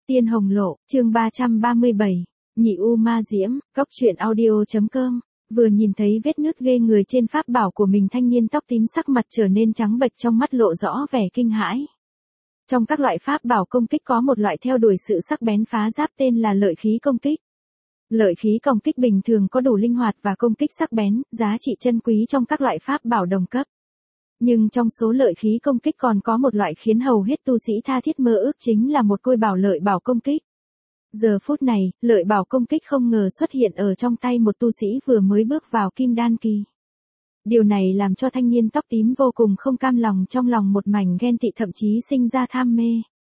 Tiên Hồng Lộ, chương 337, Nhị U Ma Diễm, Cốc truyện audio.com. Vừa nhìn thấy vết nứt ghê người trên pháp bảo của mình, thanh niên tóc tím sắc mặt trở nên trắng bệch, trong mắt lộ rõ vẻ kinh hãi. Trong các loại pháp bảo công kích có một loại theo đuổi sự sắc bén phá giáp tên là lợi khí công kích. Lợi khí công kích bình thường có đủ linh hoạt và công kích sắc bén, giá trị chân quý trong các loại pháp bảo đồng cấp. Nhưng trong số lợi khí công kích còn có một loại khiến hầu hết tu sĩ tha thiết mơ ước, chính là một côi bảo lợi bảo công kích. Giờ phút này, lợi bảo công kích không ngờ xuất hiện ở trong tay một tu sĩ vừa mới bước vào kim đan kỳ. Điều này làm cho thanh niên tóc tím vô cùng không cam lòng, trong lòng một mảnh ghen tị, thậm chí sinh ra tham mê.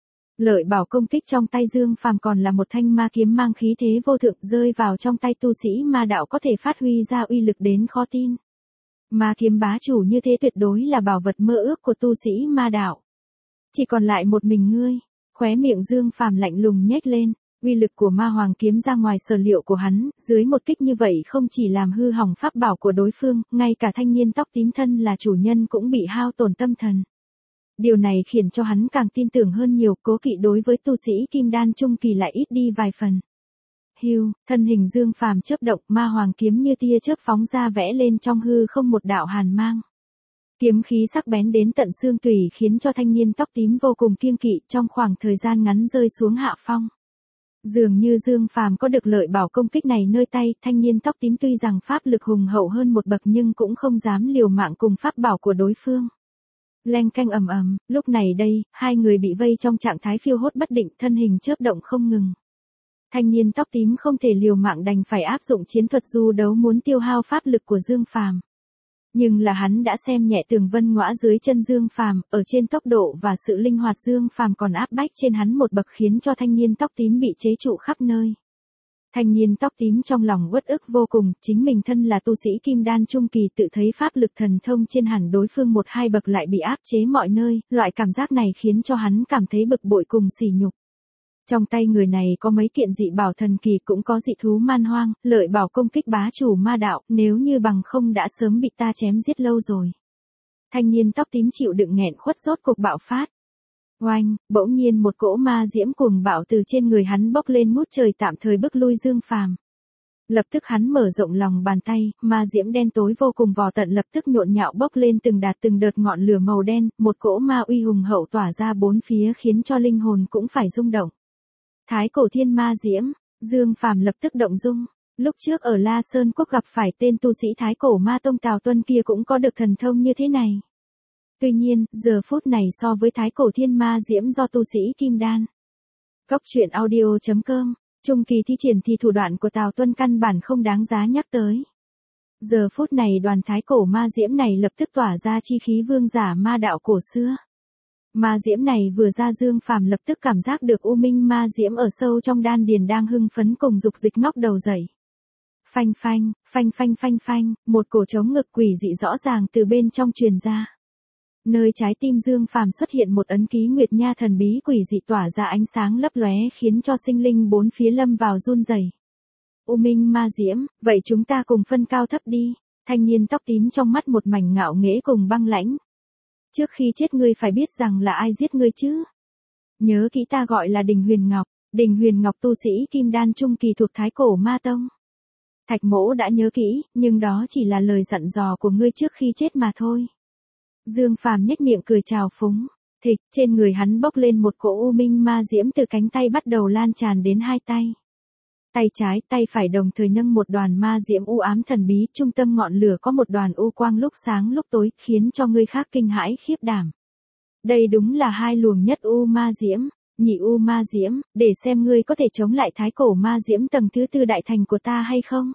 Lợi bảo công kích trong tay Dương Phàm còn là một thanh ma kiếm mang khí thế vô thượng, rơi vào trong tay tu sĩ ma đạo có thể phát huy ra uy lực đến khó tin. Ma kiếm bá chủ như thế tuyệt đối là bảo vật mơ ước của tu sĩ ma đạo. Chỉ còn lại một mình ngươi. Khóe miệng Dương Phàm lạnh lùng nhếch lên, uy lực của ma hoàng kiếm ra ngoài sở liệu của hắn, dưới một kích như vậy không chỉ làm hư hỏng pháp bảo của đối phương, ngay cả thanh niên tóc tím thân là chủ nhân cũng bị hao tổn tâm thần. Điều này khiến cho hắn càng tin tưởng hơn nhiều, cố kỵ đối với tu sĩ kim đan trung kỳ lại ít đi vài phần. Hưu, thân hình Dương Phàm chớp động, ma hoàng kiếm như tia chớp phóng ra, vẽ lên trong hư không một đạo hàn mang. Kiếm khí sắc bén đến tận xương tủy khiến cho thanh niên tóc tím vô cùng kiêng kỵ, trong khoảng thời gian ngắn rơi xuống hạ phong. Dường như Dương Phàm có được lợi bảo công kích này nơi tay, thanh niên tóc tím tuy rằng pháp lực hùng hậu hơn một bậc nhưng cũng không dám liều mạng cùng pháp bảo của đối phương. Leng canh ầm ầm, lúc này đây, hai người bị vây trong trạng thái phiêu hốt bất định, thân hình chớp động không ngừng. Thanh niên tóc tím không thể liều mạng, đành phải áp dụng chiến thuật du đấu muốn tiêu hao pháp lực của Dương Phàm. Nhưng là hắn đã xem nhẹ tường vân ngõa dưới chân Dương Phàm, ở trên tốc độ và sự linh hoạt Dương Phàm còn áp bách trên hắn một bậc, khiến cho thanh niên tóc tím bị chế trụ khắp nơi. Thanh niên tóc tím trong lòng uất ức vô cùng, chính mình thân là tu sĩ kim đan trung kỳ, tự thấy pháp lực thần thông trên hẳn đối phương một hai bậc lại bị áp chế mọi nơi, loại cảm giác này khiến cho hắn cảm thấy bực bội cùng sỉ nhục. Trong tay người này có mấy kiện dị bảo thần kỳ, cũng có dị thú man hoang, lợi bảo công kích bá chủ ma đạo, nếu như bằng không đã sớm bị ta chém giết lâu rồi. Thanh niên tóc tím chịu đựng nghẹn khuất rốt cục bạo phát. Oanh, bỗng nhiên một cỗ ma diễm cuồng bạo từ trên người hắn bốc lên ngút trời, tạm thời bức lui Dương Phàm. Lập tức hắn mở rộng lòng bàn tay, ma diễm đen tối vô cùng vò tận lập tức nhộn nhạo bốc lên từng đợt ngọn lửa màu đen, một cỗ ma uy hùng hậu tỏa ra bốn phía khiến cho linh hồn cũng phải rung động. Thái cổ thiên ma diễm, Dương Phàm lập tức động dung. Lúc trước ở La Sơn Quốc gặp phải tên tu sĩ Thái cổ ma tông Tào Tuân kia cũng có được thần thông như thế này. Tuy nhiên, giờ phút này so với Thái cổ thiên ma diễm do tu sĩ kim đan. Cốc truyện audio.com, trung kỳ thi triển thì thủ đoạn của Tào Tuân căn bản không đáng giá nhắc tới. Giờ phút này đoàn Thái cổ ma diễm này lập tức tỏa ra chi khí vương giả ma đạo cổ xưa. Ma diễm này vừa ra, Dương Phàm lập tức cảm giác được u minh ma diễm ở sâu trong đan điền đang hưng phấn cùng dục dịch ngóc đầu dậy. Phanh phanh, phanh phanh phanh phanh, một cổ trống ngực quỷ dị rõ ràng từ bên trong truyền ra. Nơi trái tim Dương Phàm xuất hiện một ấn ký nguyệt nha thần bí quỷ dị tỏa ra ánh sáng lấp lóe, khiến cho sinh linh bốn phía lâm vào run rẩy. U minh ma diễm, vậy chúng ta cùng phân cao thấp đi. Thanh niên tóc tím trong mắt một mảnh ngạo nghễ cùng băng lãnh. Trước khi chết ngươi phải biết rằng là ai giết ngươi chứ? Nhớ kỹ, ta gọi là Đình Huyền Ngọc. Đình Huyền Ngọc tu sĩ kim đan trung kỳ thuộc Thái cổ ma tông. Thạch Mỗ đã nhớ kỹ, nhưng đó chỉ là lời dặn dò của ngươi trước khi chết mà thôi. Dương Phàm nhếch miệng cười trào phúng. Thịch, trên người hắn bốc lên một cỗ u minh ma diễm, từ cánh tay bắt đầu lan tràn đến hai tay. Tay trái, tay phải đồng thời nâng một đoàn ma diễm u ám thần bí, trung tâm ngọn lửa có một đoàn u quang lúc sáng lúc tối, khiến cho người khác kinh hãi khiếp đảm. Đây đúng là hai luồng nhất u ma diễm, nhị u ma diễm, để xem ngươi có thể chống lại Thái cổ ma diễm tầng thứ tư đại thành của ta hay không.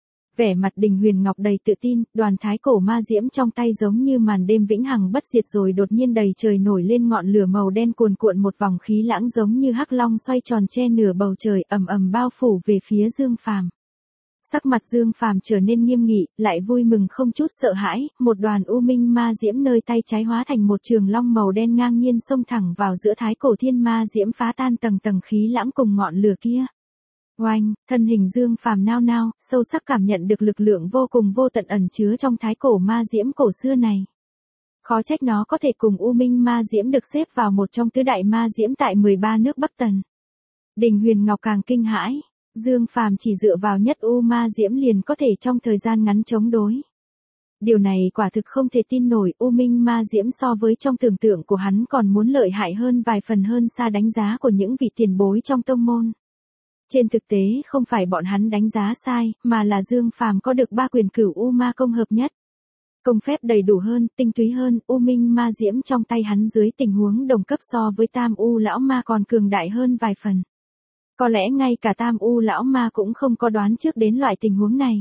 Vẻ mặt Đình Huyền Ngọc đầy tự tin, đoàn Thái cổ ma diễm trong tay giống như màn đêm vĩnh hằng bất diệt, rồi đột nhiên đầy trời nổi lên ngọn lửa màu đen cuồn cuộn, một vòng khí lãng giống như hắc long xoay tròn che nửa bầu trời, ầm ầm bao phủ về phía Dương Phàm. Sắc mặt Dương Phàm trở nên nghiêm nghị, lại vui mừng không chút sợ hãi, một đoàn u minh ma diễm nơi tay trái hóa thành một trường long màu đen ngang nhiên xông thẳng vào giữa Thái cổ thiên ma diễm, phá tan tầng tầng khí lãng cùng ngọn lửa kia. Oanh, thân hình Dương Phàm nao nao, sâu sắc cảm nhận được lực lượng vô cùng vô tận ẩn chứa trong Thái cổ ma diễm cổ xưa này. Khó trách nó có thể cùng u minh ma diễm được xếp vào một trong tứ đại ma diễm tại 13 nước Bắc Tần. Đình Huyền Ngọc càng kinh hãi. Dương Phàm chỉ dựa vào nhất U ma diễm liền có thể trong thời gian ngắn chống đối. Điều này quả thực không thể tin nổi, U Minh ma diễm so với trong tưởng tượng của hắn còn muốn lợi hại hơn vài phần hơn xa đánh giá của những vị tiền bối trong tông môn. Trên thực tế không phải bọn hắn đánh giá sai, mà là Dương Phàm có được 3 quyền cửu U ma công hợp nhất. Công phép đầy đủ hơn, tinh túy hơn, U Minh ma diễm trong tay hắn dưới tình huống đồng cấp so với Tam U lão ma còn cường đại hơn vài phần. Có lẽ ngay cả Tam U lão ma cũng không có đoán trước đến loại tình huống này.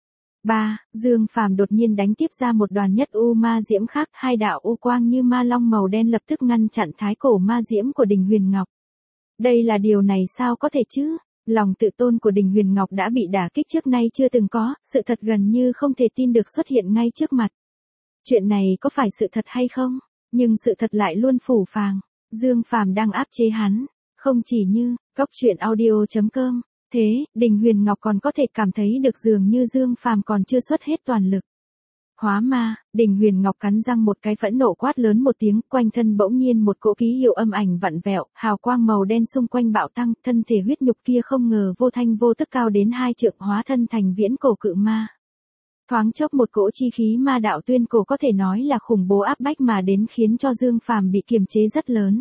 3. Dương Phàm đột nhiên đánh tiếp ra một đoàn nhất U ma diễm khác, 2 đạo U quang như ma long màu đen lập tức ngăn chặn thái cổ ma diễm của Đình Huyền Ngọc. Đây là điều này sao có thể chứ? Lòng tự tôn của Đình Huyền Ngọc đã bị đả kích trước nay chưa từng có, sự thật gần như không thể tin được xuất hiện ngay trước mặt. Chuyện này có phải sự thật hay không? Nhưng sự thật lại luôn phủ phàng. Dương Phàm đang áp chế hắn. Không chỉ như, Cóc Truyện Audio.com. Thế, Đình Huyền Ngọc còn có thể cảm thấy được dường như Dương Phàm còn chưa xuất hết toàn lực. Hóa ma, Đình Huyền Ngọc cắn răng một cái phẫn nộ quát lớn một tiếng, quanh thân bỗng nhiên một cỗ ký hiệu âm ảnh vặn vẹo, hào quang màu đen xung quanh bạo tăng, thân thể huyết nhục kia không ngờ vô thanh vô tức cao đến 2 trượng hóa thân thành viễn cổ cự ma. Thoáng chốc một cỗ chi khí ma đạo tuyên cổ có thể nói là khủng bố áp bách mà đến khiến cho Dương Phàm bị kiềm chế rất lớn.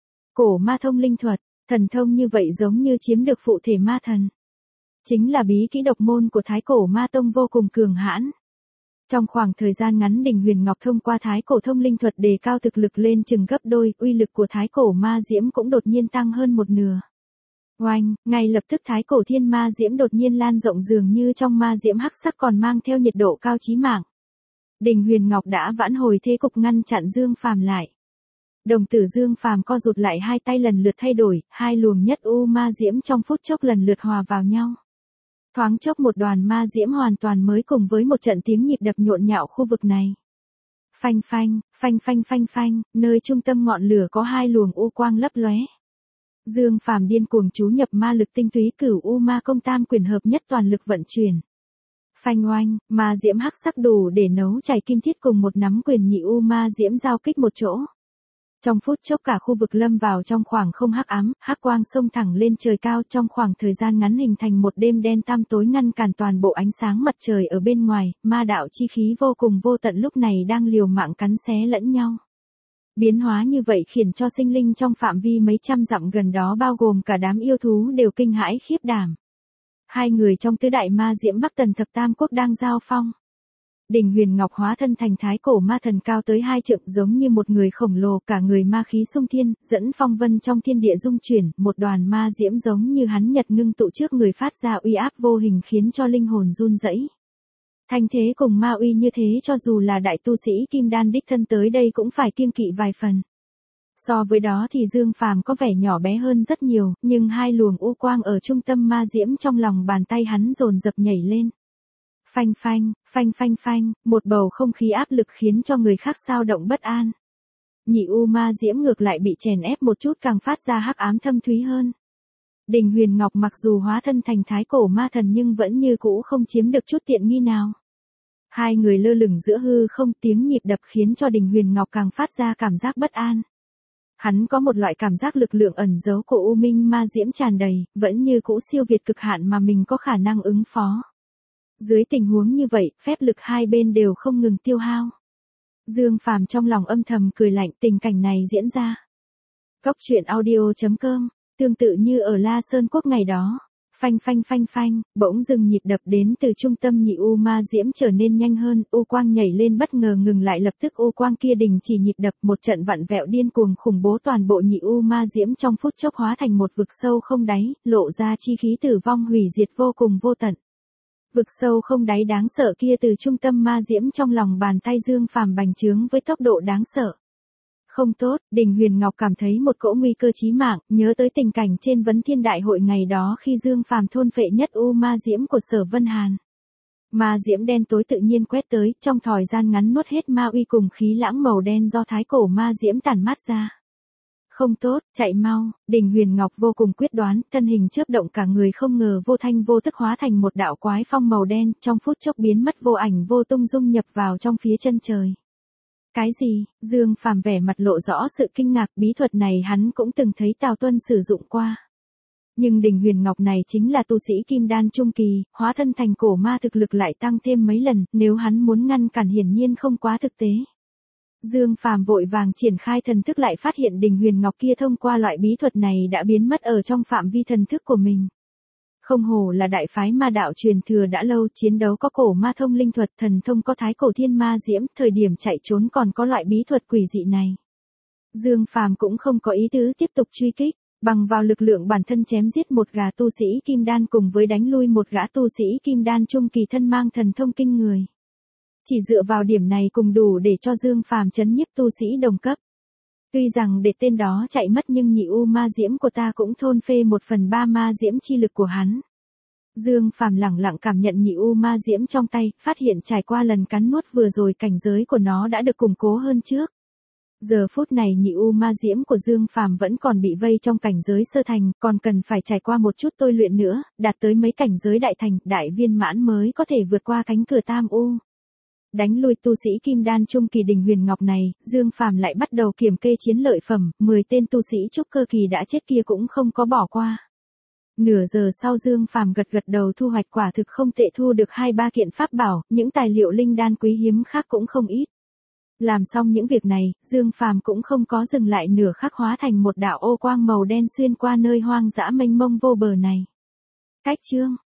Cổ ma thông linh thuật, thần thông như vậy giống như chiếm được phụ thể ma thần. Chính là bí kỹ độc môn của Thái Cổ Ma Tông vô cùng cường hãn. Trong khoảng thời gian ngắn Đình Huyền Ngọc thông qua Thái Cổ thông linh thuật đề cao thực lực lên chừng gấp đôi, uy lực của Thái Cổ ma diễm cũng đột nhiên tăng hơn một nửa. Oanh, ngay lập tức Thái Cổ thiên ma diễm đột nhiên lan rộng dường như trong ma diễm hắc sắc còn mang theo nhiệt độ cao chí mạng. Đình Huyền Ngọc đã vãn hồi thế cục ngăn chặn Dương Phàm lại. Đồng tử Dương Phàm co rụt lại, hai tay lần lượt thay đổi, 2 luồng nhất U ma diễm trong phút chốc lần lượt hòa vào nhau. Thoáng chốc một đoàn ma diễm hoàn toàn mới cùng với một trận tiếng nhịp đập nhộn nhạo khu vực này. Phanh phanh, phanh phanh phanh phanh, nơi trung tâm ngọn lửa có 2 luồng U quang lấp lóe. Dương Phàm điên cuồng chú nhập ma lực tinh túy cửu U ma công tam quyền hợp nhất toàn lực vận chuyển. Phanh oanh, ma diễm hắc sắc đủ để nấu chảy kim thiết cùng một nắm quyền nhị U ma diễm giao kích một chỗ. Trong phút chốc cả khu vực lâm vào trong khoảng không hắc ám, hắc quang xông thẳng lên trời cao, trong khoảng thời gian ngắn hình thành một đêm đen tăm tối ngăn cản toàn bộ ánh sáng mặt trời ở bên ngoài, ma đạo chi khí vô cùng vô tận lúc này đang liều mạng cắn xé lẫn nhau. Biến hóa như vậy khiến cho sinh linh trong phạm vi mấy trăm dặm gần đó bao gồm cả đám yêu thú đều kinh hãi khiếp đảm. 2 người trong tứ đại ma diễm Bắc Tần Thập Tam Quốc đang giao phong. Đình Huyền Ngọc hóa thân thành Thái Cổ ma thần cao tới 2 trượng giống như một người khổng lồ, cả người ma khí xung thiên, dẫn phong vân trong thiên địa dung chuyển, một đoàn ma diễm giống như hắn nhật ngưng tụ trước người phát ra uy áp vô hình khiến cho linh hồn run rẩy. Thanh thế cùng ma uy như thế cho dù là đại tu sĩ kim đan đích thân tới đây cũng phải kiêng kỵ vài phần. So với đó thì Dương Phàm có vẻ nhỏ bé hơn rất nhiều, nhưng 2 luồng U quang ở trung tâm ma diễm trong lòng bàn tay hắn dồn dập nhảy lên. Phanh phanh, phanh phanh phanh, một bầu không khí áp lực khiến cho người khác xao động bất an. Nhị U ma diễm ngược lại bị chèn ép một chút càng phát ra hắc ám thâm thúy hơn. Đình Huyền Ngọc mặc dù hóa thân thành Thái Cổ ma thần nhưng vẫn như cũ không chiếm được chút tiện nghi nào. 2 người lơ lửng giữa hư không, tiếng nhịp đập khiến cho Đình Huyền Ngọc càng phát ra cảm giác bất an. Hắn có một loại cảm giác lực lượng ẩn giấu của U Minh ma diễm tràn đầy, vẫn như cũ siêu việt cực hạn mà mình có khả năng ứng phó. Dưới tình huống như vậy, phép lực hai bên đều không ngừng tiêu hao. Dương Phàm trong lòng âm thầm cười lạnh, tình cảnh này diễn ra. Cóc Truyện Audio.com, tương tự như ở La Sơn Quốc ngày đó. Phanh phanh phanh phanh, bỗng dừng nhịp đập đến từ trung tâm nhị U ma diễm trở nên nhanh hơn, U quang nhảy lên bất ngờ ngừng lại, lập tức U quang kia đình chỉ nhịp đập, một trận vặn vẹo điên cuồng khủng bố toàn bộ nhị U ma diễm trong phút chốc hóa thành một vực sâu không đáy, lộ ra chi khí tử vong hủy diệt vô cùng vô tận. Vực sâu không đáy đáng sợ kia từ trung tâm ma diễm trong lòng bàn tay Dương Phàm bành trướng với tốc độ đáng sợ. Không tốt, Đình Huyền Ngọc cảm thấy một cỗ nguy cơ chí mạng, nhớ tới tình cảnh trên Vấn Thiên Đại Hội ngày đó khi Dương Phàm thôn phệ nhất U ma diễm của Sở Vân Hàn. Ma diễm đen tối tự nhiên quét tới, trong thời gian ngắn nuốt hết ma uy cùng khí lãng màu đen do Thái Cổ ma diễm tản mát ra. Không tốt, chạy mau, Đình Huyền Ngọc vô cùng quyết đoán, thân hình chớp động, cả người không ngờ vô thanh vô tức hóa thành một đạo quái phong màu đen, trong phút chốc biến mất vô ảnh vô tung dung nhập vào trong phía chân trời. Cái gì? Dương Phàm vẻ mặt lộ rõ sự kinh ngạc, bí thuật này hắn cũng từng thấy Tào Tuân sử dụng qua. Nhưng đỉnh huyền ngọc này chính là tu sĩ kim đan trung kỳ, hóa thân thành cổ ma thực lực lại tăng thêm mấy lần, nếu hắn muốn ngăn cản hiển nhiên không quá thực tế. Dương Phàm vội vàng triển khai thần thức lại phát hiện đỉnh huyền ngọc kia thông qua loại bí thuật này đã biến mất ở trong phạm vi thần thức của mình. Không hổ là đại phái ma đạo truyền thừa đã lâu, chiến đấu có cổ ma thông linh thuật, thần thông có thái cổ thiên ma diễm, thời điểm chạy trốn còn có loại bí thuật quỷ dị này. Dương Phàm cũng không có ý tứ tiếp tục truy kích, bằng vào lực lượng bản thân chém giết một gã tu sĩ kim đan cùng với đánh lui một gã tu sĩ kim đan trung kỳ thân mang thần thông kinh người. Chỉ dựa vào điểm này cùng đủ để cho Dương Phàm chấn nhiếp tu sĩ đồng cấp. Tuy rằng để tên đó chạy mất nhưng nhị u ma diễm của ta cũng thôn phê 1/3 ma diễm chi lực của hắn. Dương Phàm lẳng lặng cảm nhận nhị u ma diễm trong tay, phát hiện trải qua lần cắn nuốt vừa rồi cảnh giới của nó đã được củng cố hơn trước. Giờ phút này nhị u ma diễm của Dương Phàm vẫn còn bị vây trong cảnh giới sơ thành, còn cần phải trải qua một chút tôi luyện nữa, đạt tới mấy cảnh giới đại thành, đại viên mãn mới có thể vượt qua cánh cửa tam u. Đánh lui tu sĩ kim đan trung kỳ đỉnh huyền ngọc này, Dương Phàm lại bắt đầu kiểm kê chiến lợi phẩm, 10 tên tu sĩ trúc cơ kỳ đã chết kia cũng không có bỏ qua. Nửa giờ sau Dương Phàm gật gật đầu thu hoạch quả thực không tệ, thu được 2-3 kiện pháp bảo, những tài liệu linh đan quý hiếm khác cũng không ít. Làm xong những việc này, Dương Phàm cũng không có dừng lại nửa khắc, hóa thành một đạo ô quang màu đen xuyên qua nơi hoang dã mênh mông vô bờ này. Cách chương